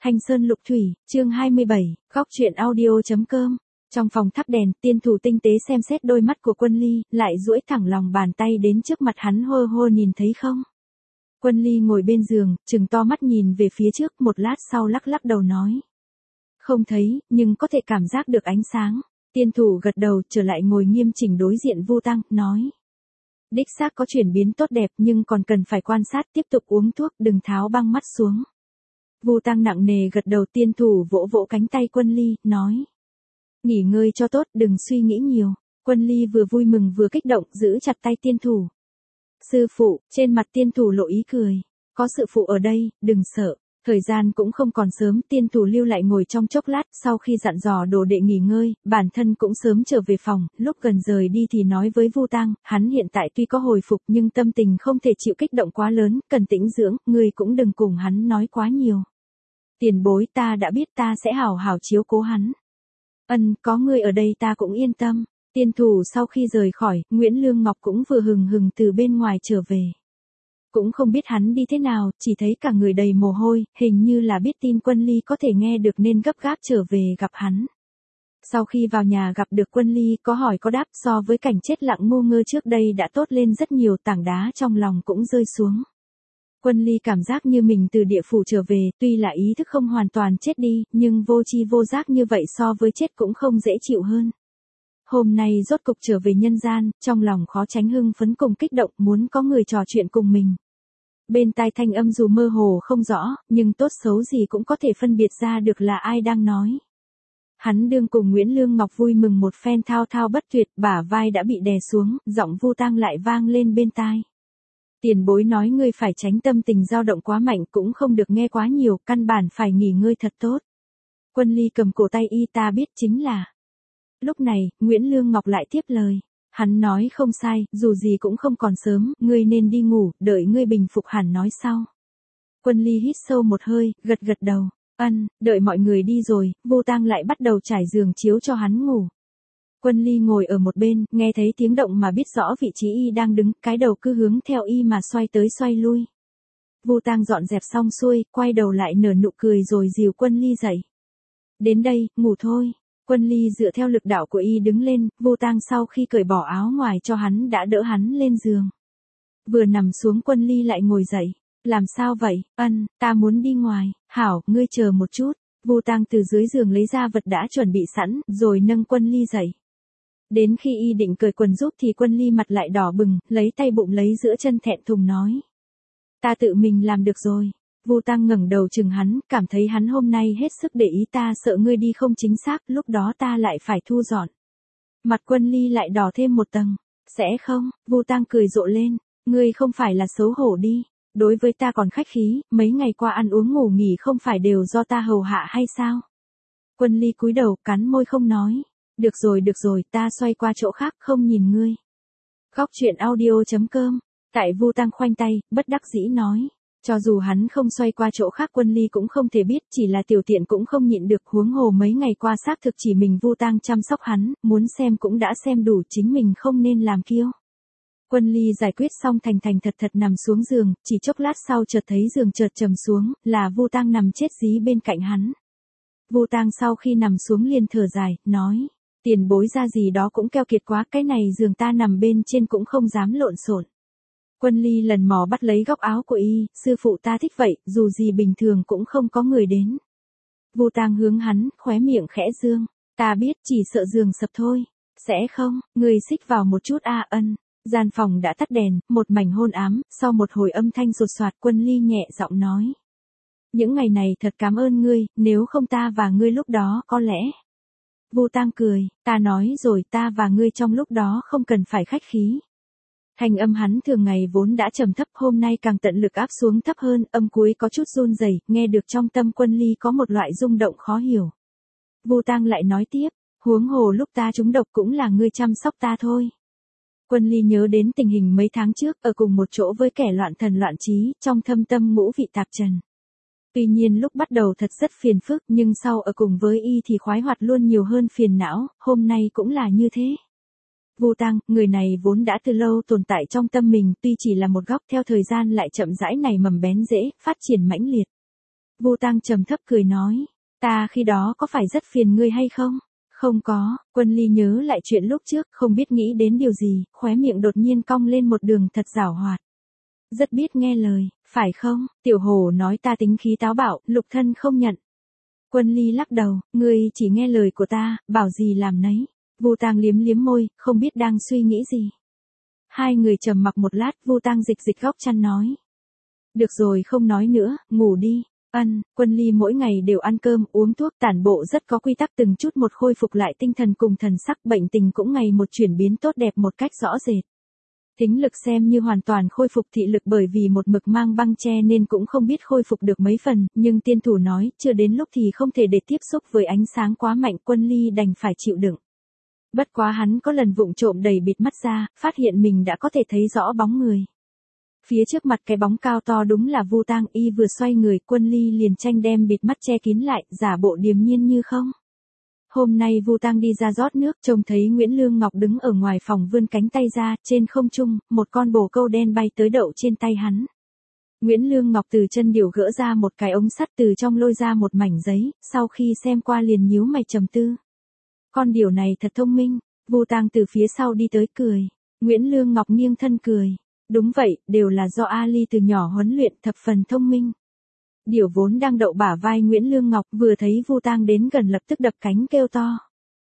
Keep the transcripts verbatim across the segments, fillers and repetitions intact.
Thanh Sơn Lục Thủy, chương hai mươi bảy, góc truyện audio.com. Trong phòng thắp đèn, tiên thủ tinh tế xem xét đôi mắt của Quân Ly, lại duỗi thẳng lòng bàn tay đến trước mặt hắn hô hô nhìn thấy không? Quân Ly ngồi bên giường, trừng to mắt nhìn về phía trước, một lát sau lắc lắc đầu nói. Không thấy, nhưng có thể cảm giác được ánh sáng. Tiên thủ gật đầu, trở lại ngồi nghiêm chỉnh đối diện Vu Tăng, nói. Đích xác có chuyển biến tốt đẹp nhưng còn cần phải quan sát, tiếp tục uống thuốc, đừng tháo băng mắt xuống. Vu Tăng nặng nề gật đầu, tiên thủ vỗ vỗ cánh tay Quân Ly, nói. Nghỉ ngơi cho tốt, đừng suy nghĩ nhiều. Quân Ly vừa vui mừng vừa kích động, giữ chặt tay tiên thủ. Sư phụ, trên mặt tiên thủ lộ ý cười. Có sư phụ ở đây, đừng sợ. Thời gian cũng không còn sớm, tiên thủ lưu lại ngồi trong chốc lát, sau khi dặn dò đồ đệ nghỉ ngơi, bản thân cũng sớm trở về phòng, lúc gần rời đi thì nói với Vu Tăng, hắn hiện tại tuy có hồi phục nhưng tâm tình không thể chịu kích động quá lớn, cần tĩnh dưỡng, người cũng đừng cùng hắn nói quá nhiều. Tiền bối, ta đã biết, ta sẽ hảo hảo chiếu cố hắn. Ân, có người ở đây ta cũng yên tâm. Tiên thủ sau khi rời khỏi, Nguyễn Lương Ngọc cũng vừa hừng hừng từ bên ngoài trở về. Cũng không biết hắn đi thế nào, chỉ thấy cả người đầy mồ hôi, hình như là biết tin Quân Ly có thể nghe được nên gấp gáp trở về gặp hắn. Sau khi vào nhà gặp được Quân Ly, có hỏi có đáp, so với cảnh chết lặng ngu ngơ trước đây đã tốt lên rất nhiều, tảng đá trong lòng cũng rơi xuống. Quân Ly cảm giác như mình từ địa phủ trở về, tuy là ý thức không hoàn toàn chết đi, nhưng vô tri vô giác như vậy so với chết cũng không dễ chịu hơn. Hôm nay rốt cục trở về nhân gian, trong lòng khó tránh hưng phấn cùng kích động, muốn có người trò chuyện cùng mình. Bên tai thanh âm dù mơ hồ không rõ, nhưng tốt xấu gì cũng có thể phân biệt ra được là ai đang nói. Hắn đương cùng Nguyễn Lương Ngọc vui mừng một phen thao thao bất tuyệt, bả vai đã bị đè xuống, giọng Vu Tăng lại vang lên bên tai. Tiền bối nói ngươi phải tránh tâm tình dao động quá mạnh, cũng không được nghe quá nhiều, căn bản phải nghỉ ngơi thật tốt. Quân Ly cầm cổ tay y, ta biết chính là. Lúc này, Nguyễn Lương Ngọc lại tiếp lời. Hắn nói không sai, dù gì cũng không còn sớm, ngươi nên đi ngủ, đợi ngươi bình phục hẳn nói sau. Quân Ly hít sâu một hơi, gật gật đầu. Ân, đợi mọi người đi rồi, Vu Tăng lại bắt đầu trải giường chiếu cho hắn ngủ. Quân Ly ngồi ở một bên, nghe thấy tiếng động mà biết rõ vị trí y đang đứng, cái đầu cứ hướng theo y mà xoay tới xoay lui. Vu Tăng dọn dẹp xong xuôi, quay đầu lại nở nụ cười rồi dìu Quân Ly dậy. Đến đây, ngủ thôi. Quân Ly dựa theo lực đạo của y đứng lên, Vu Tăng sau khi cởi bỏ áo ngoài cho hắn đã đỡ hắn lên giường. Vừa nằm xuống Quân Ly lại ngồi dậy. Làm sao vậy? Ân, ta muốn đi ngoài. Hảo, ngươi chờ một chút. Vu Tăng từ dưới giường lấy ra vật đã chuẩn bị sẵn, rồi nâng Quân Ly dậy. Đến khi y định cởi quần giúp thì Quân Ly mặt lại đỏ bừng, lấy tay bụng lấy giữa chân thẹn thùng nói. Ta tự mình làm được rồi. Vu Tăng ngẩng đầu chừng hắn, cảm thấy hắn hôm nay hết sức để ý, ta sợ ngươi đi không chính xác, lúc đó ta lại phải thu dọn. Mặt Quân Ly lại đỏ thêm một tầng. Sẽ không? Vu Tăng cười rộ lên. Ngươi không phải là xấu hổ đi. Đối với ta còn khách khí, mấy ngày qua ăn uống ngủ nghỉ không phải đều do ta hầu hạ hay sao? Quân Ly cúi đầu, cắn môi không nói. Được rồi được rồi, ta xoay qua chỗ khác, không nhìn ngươi. Góc truyện audio.com. Tại Vu Tăng khoanh tay, bất đắc dĩ nói. Cho dù hắn không xoay qua chỗ khác Quân Ly cũng không thể biết, chỉ là tiểu tiện cũng không nhịn được, huống hồ mấy ngày qua xác thực chỉ mình Vu Tăng chăm sóc hắn, muốn xem cũng đã xem đủ, chính mình không nên làm kiêu. Quân Ly giải quyết xong thành thành thật thật nằm xuống giường, chỉ chốc lát sau chợt thấy giường chợt trầm xuống, là Vu Tăng nằm chết dí bên cạnh hắn. Vu Tăng sau khi nằm xuống liền thở dài, nói, tiền bối ra gì đó cũng keo kiệt quá, cái này giường ta nằm bên trên cũng không dám lộn xộn. Quân Ly lần mò bắt lấy góc áo của y, sư phụ ta thích vậy, dù gì bình thường cũng không có người đến. Vu Tăng hướng hắn, khóe miệng khẽ dương, ta biết, chỉ sợ giường sập thôi. Sẽ không, người xích vào một chút a. Ân. Gian phòng đã tắt đèn, một mảnh hôn ám, sau một hồi âm thanh sột soạt Quân Ly nhẹ giọng nói. Những ngày này thật cảm ơn ngươi, nếu không ta và ngươi lúc đó có lẽ. Vu Tăng cười, ta nói rồi, ta và ngươi trong lúc đó không cần phải khách khí. Thanh âm hắn thường ngày vốn đã trầm thấp, hôm nay càng tận lực áp xuống thấp hơn, âm cuối có chút run rẩy, nghe được trong tâm Quân Ly có một loại rung động khó hiểu. Vu Tăng lại nói tiếp, huống hồ lúc ta trúng độc cũng là ngươi chăm sóc ta thôi. Quân Ly nhớ đến tình hình mấy tháng trước, ở cùng một chỗ với kẻ loạn thần loạn trí, trong thâm tâm ngũ vị tạp trần. Tuy nhiên lúc bắt đầu thật rất phiền phức, nhưng sau ở cùng với y thì khoái hoạt luôn nhiều hơn phiền não, hôm nay cũng là như thế. Vu Tăng, người này vốn đã từ lâu tồn tại trong tâm mình, tuy chỉ là một góc, theo thời gian lại chậm rãi nảy mầm bén rễ, phát triển mãnh liệt. Vu Tăng trầm thấp cười nói, ta khi đó có phải rất phiền ngươi hay không? Không có, Quân Ly nhớ lại chuyện lúc trước, không biết nghĩ đến điều gì, khóe miệng đột nhiên cong lên một đường thật giảo hoạt. Rất biết nghe lời, phải không? Tiểu Hồ nói ta tính khí táo bạo, Lục Thân không nhận. Quân Ly lắc đầu, ngươi chỉ nghe lời của ta, bảo gì làm nấy. Vu Tăng liếm liếm môi, không biết đang suy nghĩ gì. Hai người trầm mặc một lát, Vu Tăng dịch dịch góc chăn nói. Được rồi không nói nữa, ngủ đi. Ân, Quân Ly mỗi ngày đều ăn cơm, uống thuốc, tản bộ rất có quy tắc, từng chút một khôi phục lại tinh thần cùng thần sắc, bệnh tình cũng ngày một chuyển biến tốt đẹp một cách rõ rệt. Thính lực xem như hoàn toàn khôi phục, thị lực bởi vì một mực mang băng che nên cũng không biết khôi phục được mấy phần, nhưng tiên thủ nói, chưa đến lúc thì không thể để tiếp xúc với ánh sáng quá mạnh, Quân Ly đành phải chịu đựng. Bất quá hắn có lần vụng trộm đẩy bịt mắt ra, phát hiện mình đã có thể thấy rõ bóng người. Phía trước mặt cái bóng cao to đúng là Vu Tăng, y vừa xoay người, Quân Ly liền tranh đem bịt mắt che kín lại, giả bộ điềm nhiên như không. Hôm nay Vu Tăng đi ra rót nước, trông thấy Nguyễn Lương Ngọc đứng ở ngoài phòng vươn cánh tay ra, trên không trung, một con bồ câu đen bay tới đậu trên tay hắn. Nguyễn Lương Ngọc từ chân điểu gỡ ra một cái ống sắt, từ trong lôi ra một mảnh giấy, sau khi xem qua liền nhíu mày trầm tư. Con điểu này thật thông minh, Vu Tăng từ phía sau đi tới cười. Nguyễn Lương Ngọc nghiêng thân cười. Đúng vậy, đều là do Ali từ nhỏ huấn luyện, thập phần thông minh. Điểu vốn đang đậu bả vai Nguyễn Lương Ngọc, vừa thấy Vu Tăng đến gần lập tức đập cánh kêu to.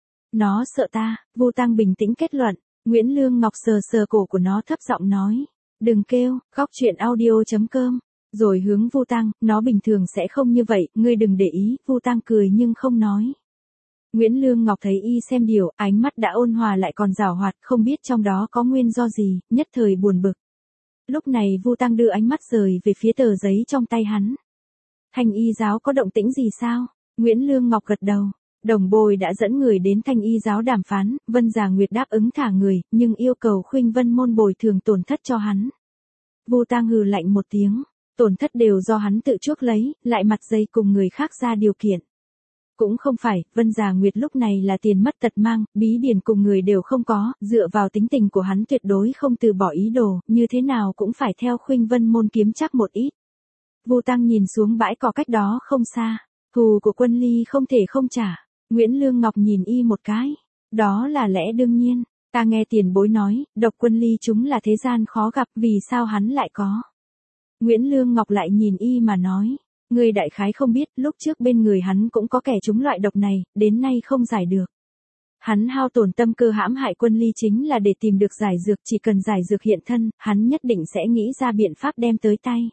Nó sợ ta, Vu Tăng bình tĩnh kết luận. Nguyễn Lương Ngọc sờ sờ cổ của nó thấp giọng nói. Đừng kêu, góc chuyện audio chấm com. Rồi hướng Vu Tăng, nó bình thường sẽ không như vậy, ngươi đừng để ý, Vu Tăng cười nhưng không nói. Nguyễn Lương Ngọc thấy y xem điểu, ánh mắt đã ôn hòa lại còn giảo hoạt, không biết trong đó có nguyên do gì, nhất thời buồn bực. Lúc này Vu Tăng đưa ánh mắt rời về phía tờ giấy trong tay hắn. Thanh y giáo có động tĩnh gì sao? Nguyễn Lương Ngọc gật đầu. Đồng Bồi đã dẫn người đến Thanh y giáo đàm phán, Vân Già Nguyệt đáp ứng thả người, nhưng yêu cầu Khuynh Vân môn bồi thường tổn thất cho hắn. Vu Tăng hừ lạnh một tiếng, tổn thất đều do hắn tự chuốc lấy, lại mặt dày cùng người khác ra điều kiện. Cũng không phải, Vân Già Nguyệt lúc này là tiền mất tật mang, bí điển cùng người đều không có, dựa vào tính tình của hắn tuyệt đối không từ bỏ ý đồ, như thế nào cũng phải theo Khuynh Vân môn kiếm chắc một ít. Vu Tăng nhìn xuống bãi cỏ cách đó không xa, thù của Quân Ly không thể không trả. Nguyễn Lương Ngọc nhìn y một cái, đó là lẽ đương nhiên, ta nghe tiền bối nói, độc Quân Ly chúng là thế gian khó gặp, vì sao hắn lại có. Nguyễn Lương Ngọc lại nhìn y mà nói. Người đại khái không biết, lúc trước bên người hắn cũng có kẻ trúng loại độc này, đến nay không giải được. Hắn hao tổn tâm cơ hãm hại Quân Ly chính là để tìm được giải dược, chỉ cần giải dược hiện thân, hắn nhất định sẽ nghĩ ra biện pháp đem tới tay.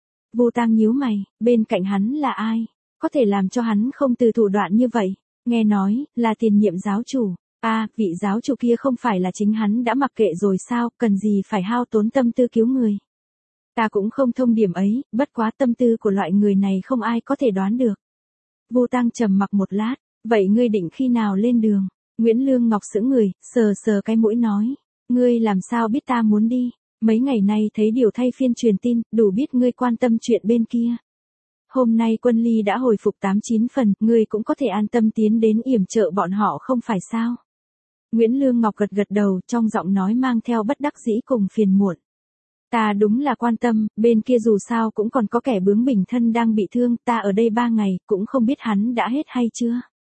Vu Tăng nhíu mày, bên cạnh hắn là ai? Có thể làm cho hắn không từ thủ đoạn như vậy? Nghe nói, là tiền nhiệm giáo chủ. À, vị giáo chủ kia không phải là chính hắn đã mặc kệ rồi sao, cần gì phải hao tốn tâm tư cứu người. Ta cũng không thông điểm ấy, bất quá tâm tư của loại người này không ai có thể đoán được. Vu Tăng trầm mặc một lát, vậy ngươi định khi nào lên đường? Nguyễn Lương Ngọc sững người, sờ sờ cái mũi nói, ngươi làm sao biết ta muốn đi? Mấy ngày nay thấy điều thay phiên truyền tin, đủ biết ngươi quan tâm chuyện bên kia. Hôm nay Quân Ly đã hồi phục tám chín phần, ngươi cũng có thể an tâm tiến đến yểm trợ bọn họ không phải sao? Nguyễn Lương Ngọc gật gật đầu, trong giọng nói mang theo bất đắc dĩ cùng phiền muộn. Ta đúng là quan tâm, bên kia dù sao cũng còn có kẻ bướng bỉnh thân đang bị thương, ta ở đây ba ngày, cũng không biết hắn đã hết hay chưa.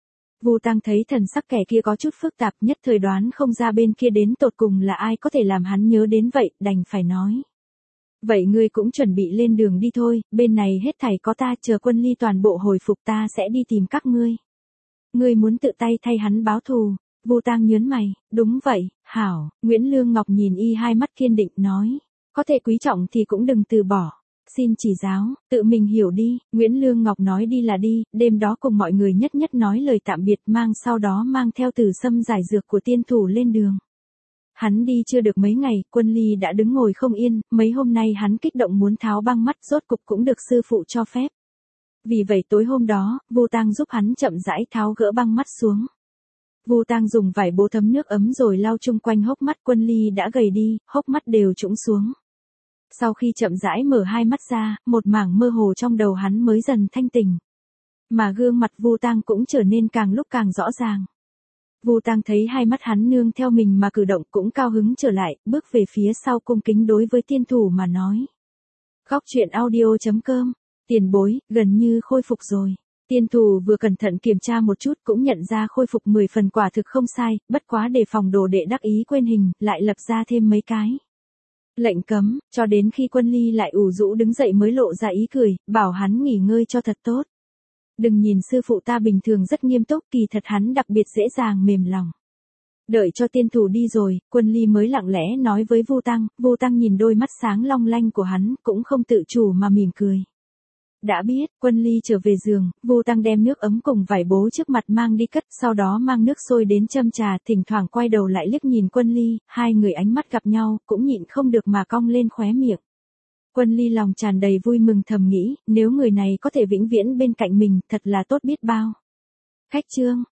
Vu Tăng thấy thần sắc kẻ kia có chút phức tạp, nhất thời đoán không ra bên kia đến tột cùng là ai có thể làm hắn nhớ đến vậy, đành phải nói. Vậy ngươi cũng chuẩn bị lên đường đi thôi, bên này hết thảy có ta, chờ Quân Ly toàn bộ hồi phục ta sẽ đi tìm các ngươi. Ngươi muốn tự tay thay hắn báo thù. Vu Tăng nhớn mày, đúng vậy, hảo, Nguyễn Lương Ngọc nhìn y hai mắt kiên định nói. Có thể quý trọng thì cũng đừng từ bỏ. Xin chỉ giáo, tự mình hiểu đi. Nguyễn Lương Ngọc nói đi là đi, đêm đó cùng mọi người nhất nhất nói lời tạm biệt, mang sau đó mang theo Tử Sâm giải dược của tiên thủ lên đường. Hắn đi chưa được mấy ngày, Quân Ly đã đứng ngồi không yên, mấy hôm nay hắn kích động muốn tháo băng mắt, rốt cục cũng được sư phụ cho phép. Vì vậy tối hôm đó, Vu Tăng giúp hắn chậm rãi tháo gỡ băng mắt xuống. Vu Tăng dùng vải bố thấm nước ấm rồi lau chung quanh hốc mắt, Quân Ly đã gầy đi, hốc mắt đều trũng xuống. Sau khi chậm rãi mở hai mắt ra, một mảng mơ hồ trong đầu hắn mới dần thanh tỉnh. Mà gương mặt Vu Tăng cũng trở nên càng lúc càng rõ ràng. Vu Tăng thấy hai mắt hắn nương theo mình mà cử động cũng cao hứng trở lại, bước về phía sau cung kính đối với tiên thủ mà nói. Góc chuyện audio chấm com Tiền bối, gần như khôi phục rồi. Tiên thủ vừa cẩn thận kiểm tra một chút cũng nhận ra khôi phục mười phần quả thực không sai, bất quá để phòng đồ đệ đắc ý quên hình, lại lập ra thêm mấy cái lệnh cấm, cho đến khi Quân Ly lại ủ rũ đứng dậy mới lộ ra ý cười, bảo hắn nghỉ ngơi cho thật tốt. Đừng nhìn sư phụ ta bình thường rất nghiêm túc, kỳ thật hắn đặc biệt dễ dàng mềm lòng. Đợi cho tiên thủ đi rồi, Quân Ly mới lặng lẽ nói với Vu Tăng, Vu Tăng nhìn đôi mắt sáng long lanh của hắn, cũng không tự chủ mà mỉm cười. Đã biết, Quân Ly trở về giường, Vu Tăng đem nước ấm cùng vải bố trước mặt mang đi cất, sau đó mang nước sôi đến châm trà, thỉnh thoảng quay đầu lại liếc nhìn Quân Ly, hai người ánh mắt gặp nhau, cũng nhịn không được mà cong lên khóe miệng. Quân Ly lòng tràn đầy vui mừng thầm nghĩ, nếu người này có thể vĩnh viễn bên cạnh mình, thật là tốt biết bao. Khách chương